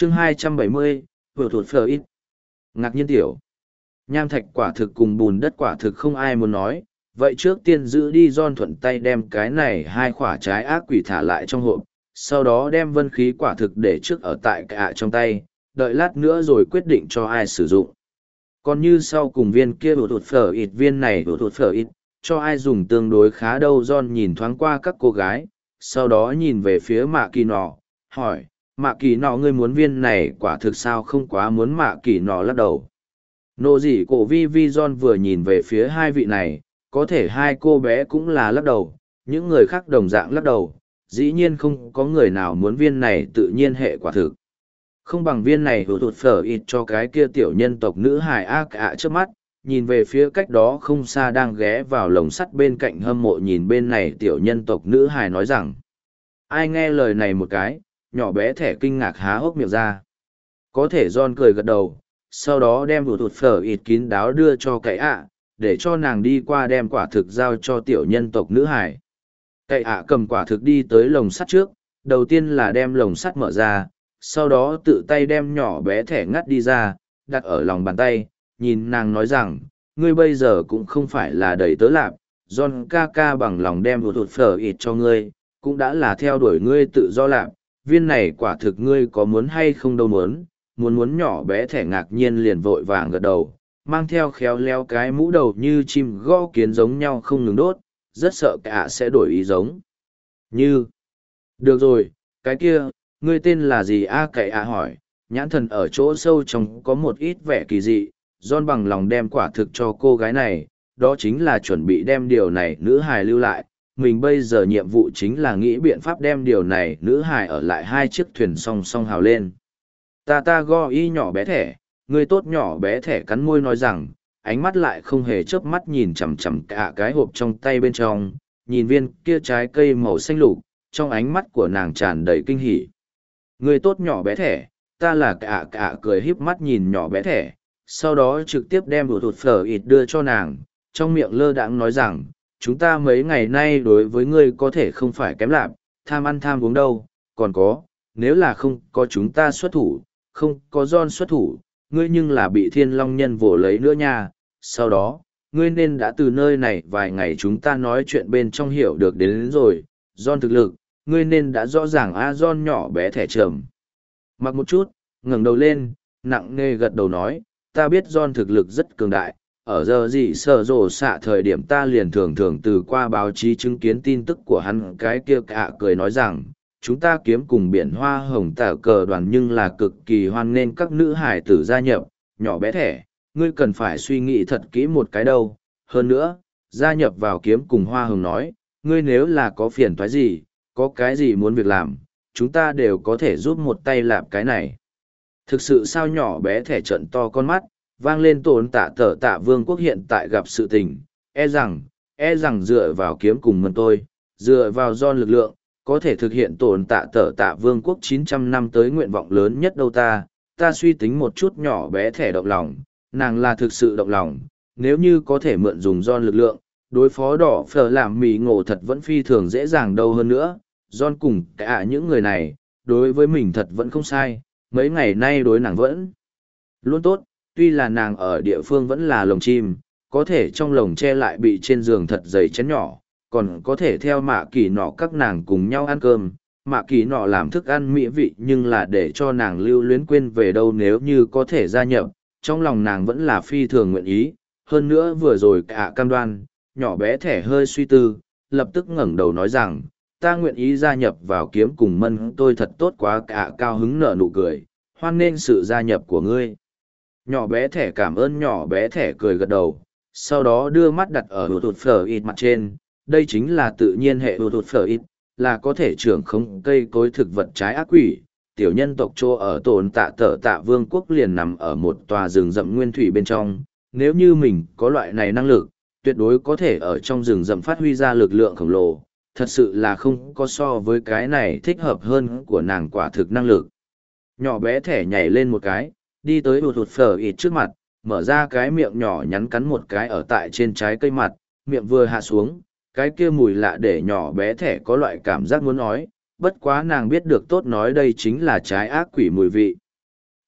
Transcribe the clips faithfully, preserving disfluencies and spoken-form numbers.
chương hai trăm bảy mươi, vừa thụt phở ít. Ngạc nhiên tiểu. Nham thạch quả thực cùng bùn đất quả thực không ai muốn nói, vậy trước tiên giữ đi John thuận tay đem cái này hai quả trái ác quỷ thả lại trong hộp, sau đó đem vân khí quả thực để trước ở tại cả trong tay, đợi lát nữa rồi quyết định cho ai sử dụng. Còn như sau cùng viên kia vừa thụt phở ít viên này vừa thụt phở ít, cho ai dùng tương đối khá đâu. John nhìn thoáng qua các cô gái, sau đó nhìn về phía Mạ Kỳ Nọ, hỏi, Mạ Kỳ Nọ ngươi muốn viên này quả thực sao không quá muốn. Mạ Kỳ Nọ lắc đầu. Nộ dị cổ vi vi John vừa nhìn về phía hai vị này, có thể hai cô bé cũng là lắc đầu, những người khác đồng dạng lắc đầu, dĩ nhiên không có người nào muốn viên này tự nhiên hệ quả thực. Không bằng viên này hữu tụt phở ít cho cái kia tiểu nhân tộc nữ hài ác ạ trước mắt, nhìn về phía cách đó không xa đang ghé vào lồng sắt bên cạnh hâm mộ nhìn bên này tiểu nhân tộc nữ hài nói rằng. Ai nghe lời này một cái, nhỏ bé thẻ kinh ngạc há hốc miệng ra. Có thể John cười gật đầu, sau đó đem hữu tụt phở ít kín đáo đưa cho cái ạ, để cho nàng đi qua đem quả thực giao cho tiểu nhân tộc nữ hài. Cái ạ cầm quả thực đi tới lồng sắt trước, đầu tiên là đem lồng sắt mở ra, sau đó tự tay đem nhỏ bé thẻ ngắt đi ra, đặt ở lòng bàn tay, nhìn nàng nói rằng, ngươi bây giờ cũng không phải là đầy tớ lạp, John ca ca bằng lòng đem hữu tụt phở ít cho ngươi, cũng đã là theo đuổi ngươi tự do lạp, viên này quả thực ngươi có muốn hay không đâu muốn, muốn muốn. Nhỏ bé thẻ ngạc nhiên liền vội vàng gật đầu, mang theo khéo léo cái mũ đầu như chim gõ kiến giống nhau không ngừng đốt, rất sợ cả sẽ đổi ý giống như. Được rồi, cái kia, ngươi tên là gì a? Cậy ạ hỏi, nhãn thần ở chỗ sâu trong có một ít vẻ kỳ dị. John bằng lòng đem quả thực cho cô gái này, đó chính là chuẩn bị đem điều này nữ hài lưu lại. Mình bây giờ nhiệm vụ chính là nghĩ biện pháp đem điều này nữ hài ở lại hai chiếc thuyền song song hào lên. Ta ta go y nhỏ bé thẻ, người tốt. Nhỏ bé thẻ cắn môi nói rằng, ánh mắt lại không hề chớp mắt nhìn chằm chằm cả cái hộp trong tay bên trong, nhìn viên kia trái cây màu xanh lục, trong ánh mắt của nàng tràn đầy kinh hỉ. Người tốt. Nhỏ bé thẻ, ta là cả cả cười híp mắt nhìn nhỏ bé thẻ, sau đó trực tiếp đem hữu tụt phở ít đưa cho nàng, trong miệng lơ đãng nói rằng, chúng ta mấy ngày nay đối với ngươi có thể không phải kém lạp, tham ăn tham uống đâu, còn có, nếu là không có chúng ta xuất thủ, không có John xuất thủ, ngươi nhưng là bị thiên long nhân vồ lấy nữa nha. Sau đó, ngươi nên đã từ nơi này vài ngày chúng ta nói chuyện bên trong hiểu được đến, đến rồi, John thực lực, ngươi nên đã rõ ràng a. John nhỏ bé thẻ trầm mặc một chút, ngẩng đầu lên, nặng nề gật đầu nói, ta biết John thực lực rất cường đại, ở giờ gì sở rổ xạ thời điểm ta liền thường thường từ qua báo chí chứng kiến tin tức của hắn. Cái kia cả cười nói rằng, chúng ta kiếm cùng biển hoa hồng tả cờ đoàn nhưng là cực kỳ hoan nghênh các nữ hải tử gia nhập. Nhỏ bé thẻ, ngươi cần phải suy nghĩ thật kỹ một cái đâu. Hơn nữa, gia nhập vào kiếm cùng hoa hồng nói, ngươi nếu là có phiền toái gì, có cái gì muốn việc làm, chúng ta đều có thể giúp một tay làm cái này. Thực sự sao? Nhỏ bé thẻ trận to con mắt, vang lên tổn tạ tở tạ vương quốc hiện tại gặp sự tình, e rằng, e rằng dựa vào kiếm cùng mân tôi, dựa vào John lực lượng, có thể thực hiện tổn tạ tở tạ vương quốc chín trăm năm tới nguyện vọng lớn nhất đâu. Ta, ta suy tính một chút. Nhỏ bé thẻ động lòng, nàng là thực sự động lòng, nếu như có thể mượn dùng John lực lượng, đối phó đỏ phở làm mì ngộ thật vẫn phi thường dễ dàng đâu. Hơn nữa, John cùng cả những người này, đối với mình thật vẫn không sai, mấy ngày nay đối nàng vẫn luôn tốt. Tuy là nàng ở địa phương vẫn là lồng chim, có thể trong lồng che lại bị trên giường thật dày chén nhỏ, còn có thể theo Mạ Kỳ Nọ các nàng cùng nhau ăn cơm. Mạ Kỳ Nọ làm thức ăn mỹ vị nhưng là để cho nàng lưu luyến quên về đâu. Nếu như có thể gia nhập, trong lòng nàng vẫn là phi thường nguyện ý. Hơn nữa vừa rồi cả cam đoan, nhỏ bé thẻ hơi suy tư, lập tức ngẩng đầu nói rằng, ta nguyện ý gia nhập vào kiếm cùng mân tôi thật tốt quá. Cả cao hứng nở nụ cười, hoan nghênh sự gia nhập của ngươi. Nhỏ bé thẻ cảm ơn. Nhỏ bé thẻ cười gật đầu, sau đó đưa mắt đặt ở hữu tụt phở ít mặt trên. Đây chính là tự nhiên hệ hữu tụt phở ít, là có thể trưởng không cây cối thực vật trái ác quỷ. Tiểu nhân tộc chỗ ở tổn tạ tở tạ vương quốc liền nằm ở một tòa rừng rậm nguyên thủy bên trong. Nếu như mình có loại này năng lực, tuyệt đối có thể ở trong rừng rậm phát huy ra lực lượng khổng lồ. Thật sự là không có so với cái này thích hợp hơn của nàng quả thực năng lực. Nhỏ bé thẻ nhảy lên một cái, đi tới hụt hụt phở ít trước mặt, mở ra cái miệng nhỏ nhắn cắn một cái ở tại trên trái cây mặt, miệng vừa hạ xuống, cái kia mùi lạ để nhỏ bé thẻ có loại cảm giác muốn nói, bất quá nàng biết được tốt nói đây chính là trái ác quỷ mùi vị.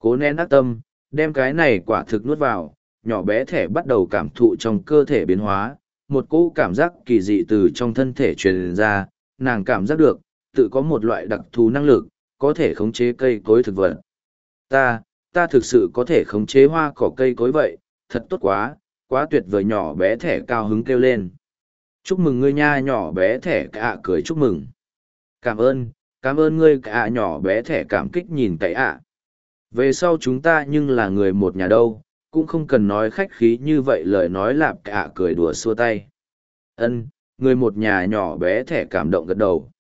Cố nén ác tâm, đem cái này quả thực nuốt vào, nhỏ bé thẻ bắt đầu cảm thụ trong cơ thể biến hóa, một cỗ cảm giác kỳ dị từ trong thân thể truyền ra, nàng cảm giác được, tự có một loại đặc thù năng lực, có thể khống chế cây cối thực vật. Ta, ta thực sự có thể khống chế hoa cỏ cây cối vậy, thật tốt quá, quá tuyệt vời, nhỏ bé thẻ cao hứng kêu lên. Chúc mừng ngươi nha, nhỏ bé thẻ cả cười chúc mừng. Cảm ơn, cảm ơn ngươi cả, nhỏ bé thẻ cảm kích nhìn cái ạ. Về sau chúng ta nhưng là người một nhà đâu, cũng không cần nói khách khí như vậy, lời nói lạp cả cười đùa xua tay. Ân, người một nhà, nhỏ bé thẻ cảm động gật đầu.